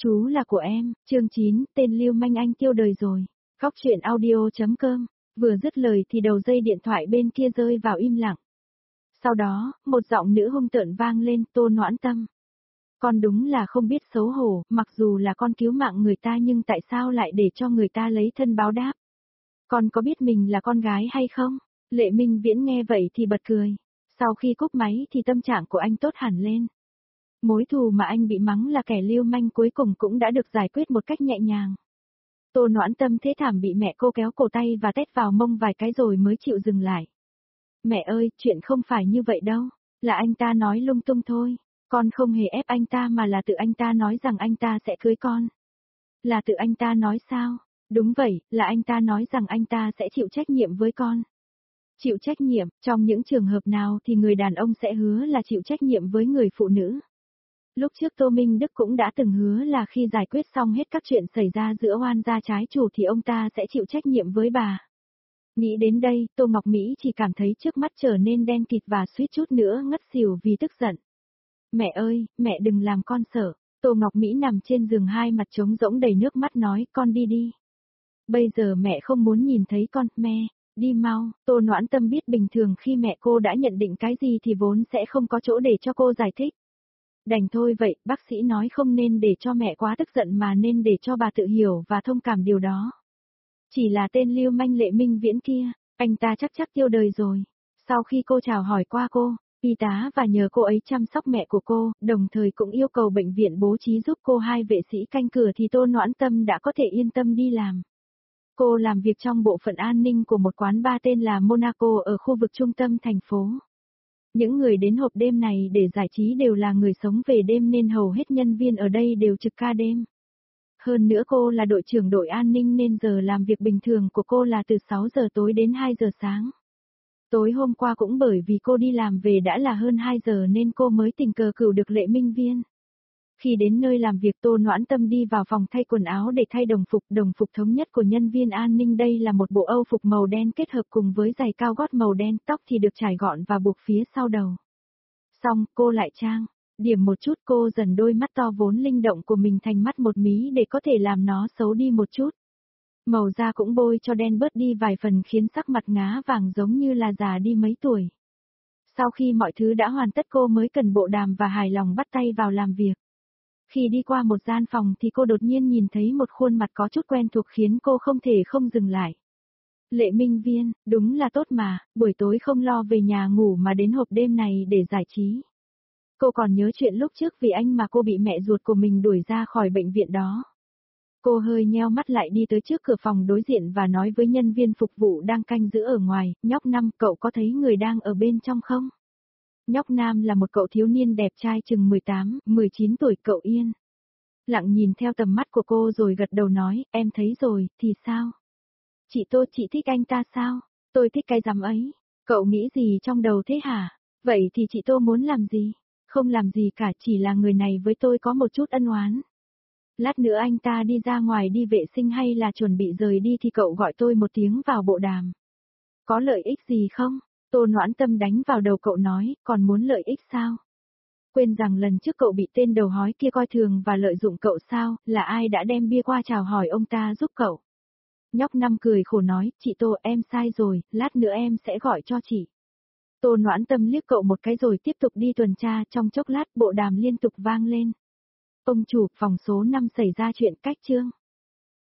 Chú là của em, chương 9, tên lưu manh anh tiêu đời rồi. Góc chuyện audio.com, vừa dứt lời thì đầu dây điện thoại bên kia rơi vào im lặng. Sau đó, một giọng nữ hung tợn vang lên, Tô Noãn Tâm. Con đúng là không biết xấu hổ, mặc dù là con cứu mạng người ta nhưng tại sao lại để cho người ta lấy thân báo đáp? Con có biết mình là con gái hay không? Lệ Minh Viễn nghe vậy thì bật cười. Sau khi cúp máy thì tâm trạng của anh tốt hẳn lên. Mối thù mà anh bị mắng là kẻ lưu manh cuối cùng cũng đã được giải quyết một cách nhẹ nhàng. Tô Noãn Tâm thế thảm bị mẹ cô kéo cổ tay và tét vào mông vài cái rồi mới chịu dừng lại. Mẹ ơi, chuyện không phải như vậy đâu, là anh ta nói lung tung thôi, con không hề ép anh ta mà là tự anh ta nói rằng anh ta sẽ cưới con. Là tự anh ta nói sao? Đúng vậy, là anh ta nói rằng anh ta sẽ chịu trách nhiệm với con. Chịu trách nhiệm, trong những trường hợp nào thì người đàn ông sẽ hứa là chịu trách nhiệm với người phụ nữ. Lúc trước Tô Minh Đức cũng đã từng hứa là khi giải quyết xong hết các chuyện xảy ra giữa oan gia trái chủ thì ông ta sẽ chịu trách nhiệm với bà. Nghĩ đến đây, Tô Ngọc Mỹ chỉ cảm thấy trước mắt trở nên đen kịt và suýt chút nữa ngất xỉu vì tức giận. Mẹ ơi, mẹ đừng làm con sợ. Tô Ngọc Mỹ nằm trên giường hai mặt trống rỗng đầy nước mắt nói, con đi đi. Bây giờ mẹ không muốn nhìn thấy con, mẹ, đi mau. Tô Noãn Tâm biết bình thường khi mẹ cô đã nhận định cái gì thì vốn sẽ không có chỗ để cho cô giải thích. Đành thôi vậy, bác sĩ nói không nên để cho mẹ quá tức giận mà nên để cho bà tự hiểu và thông cảm điều đó. Chỉ là tên lưu manh Lệ Minh Viễn kia, anh ta chắc tiêu đời rồi. Sau khi cô chào hỏi qua cô, y tá và nhờ cô ấy chăm sóc mẹ của cô, đồng thời cũng yêu cầu bệnh viện bố trí giúp cô 2 vệ sĩ canh cửa thì Tô Noãn Tâm đã có thể yên tâm đi làm. Cô làm việc trong bộ phận an ninh của một quán bar tên là Monaco ở khu vực trung tâm thành phố. Những người đến hộp đêm này để giải trí đều là người sống về đêm nên hầu hết nhân viên ở đây đều trực ca đêm. Hơn nữa cô là đội trưởng đội an ninh nên giờ làm việc bình thường của cô là từ 6 giờ tối đến 2 giờ sáng. Tối hôm qua cũng bởi vì cô đi làm về đã là hơn 2 giờ nên cô mới tình cờ cửu được Lệ Minh Viễn. Khi đến nơi làm việc Tô Noãn Tâm đi vào phòng thay quần áo để thay đồng phục thống nhất của nhân viên an ninh đây là một bộ Âu phục màu đen kết hợp cùng với giày cao gót màu đen, tóc thì được trải gọn và buộc phía sau đầu. Xong, cô lại trang điểm một chút, cô dần đôi mắt to vốn linh động của mình thành mắt một mí để có thể làm nó xấu đi một chút. Màu da cũng bôi cho đen bớt đi vài phần khiến sắc mặt ngá vàng giống như là già đi mấy tuổi. Sau khi mọi thứ đã hoàn tất cô mới cần bộ đàm và hài lòng bắt tay vào làm việc. Khi đi qua một gian phòng thì cô đột nhiên nhìn thấy một khuôn mặt có chút quen thuộc khiến cô không thể không dừng lại. Lệ Minh Viễn, đúng là tốt mà, buổi tối không lo về nhà ngủ mà đến hộp đêm này để giải trí. Cô còn nhớ chuyện lúc trước vì anh mà cô bị mẹ ruột của mình đuổi ra khỏi bệnh viện đó. Cô hơi nheo mắt lại đi tới trước cửa phòng đối diện và nói với nhân viên phục vụ đang canh giữ ở ngoài, nhóc Năm, cậu có thấy người đang ở bên trong không? Nhóc Nam là một cậu thiếu niên đẹp trai chừng 18, 19 tuổi, cậu Yên. Lặng nhìn theo tầm mắt của cô rồi gật đầu nói, em thấy rồi, thì sao? Chị Tô, chị thích anh ta sao? Tôi thích cái rắm ấy. Cậu nghĩ gì trong đầu thế hả? Vậy thì chị Tô muốn làm gì? Không làm gì cả, chỉ là người này với tôi có một chút ân oán. Lát nữa anh ta đi ra ngoài đi vệ sinh hay là chuẩn bị rời đi thì cậu gọi tôi một tiếng vào bộ đàm. Có lợi ích gì không? Tô Noãn Tâm đánh vào đầu cậu nói, còn muốn lợi ích sao? Quên rằng lần trước cậu bị tên đầu hói kia coi thường và lợi dụng cậu sao, là ai đã đem bia qua chào hỏi ông ta giúp cậu? Nhóc Năm cười khổ nói, chị Tô, em sai rồi, lát nữa em sẽ gọi cho chị. Tô Noãn Tâm liếc cậu một cái rồi tiếp tục đi tuần tra, trong chốc lát bộ đàm liên tục vang lên. Ông chủ, phòng số 5 xảy ra chuyện, cách chương.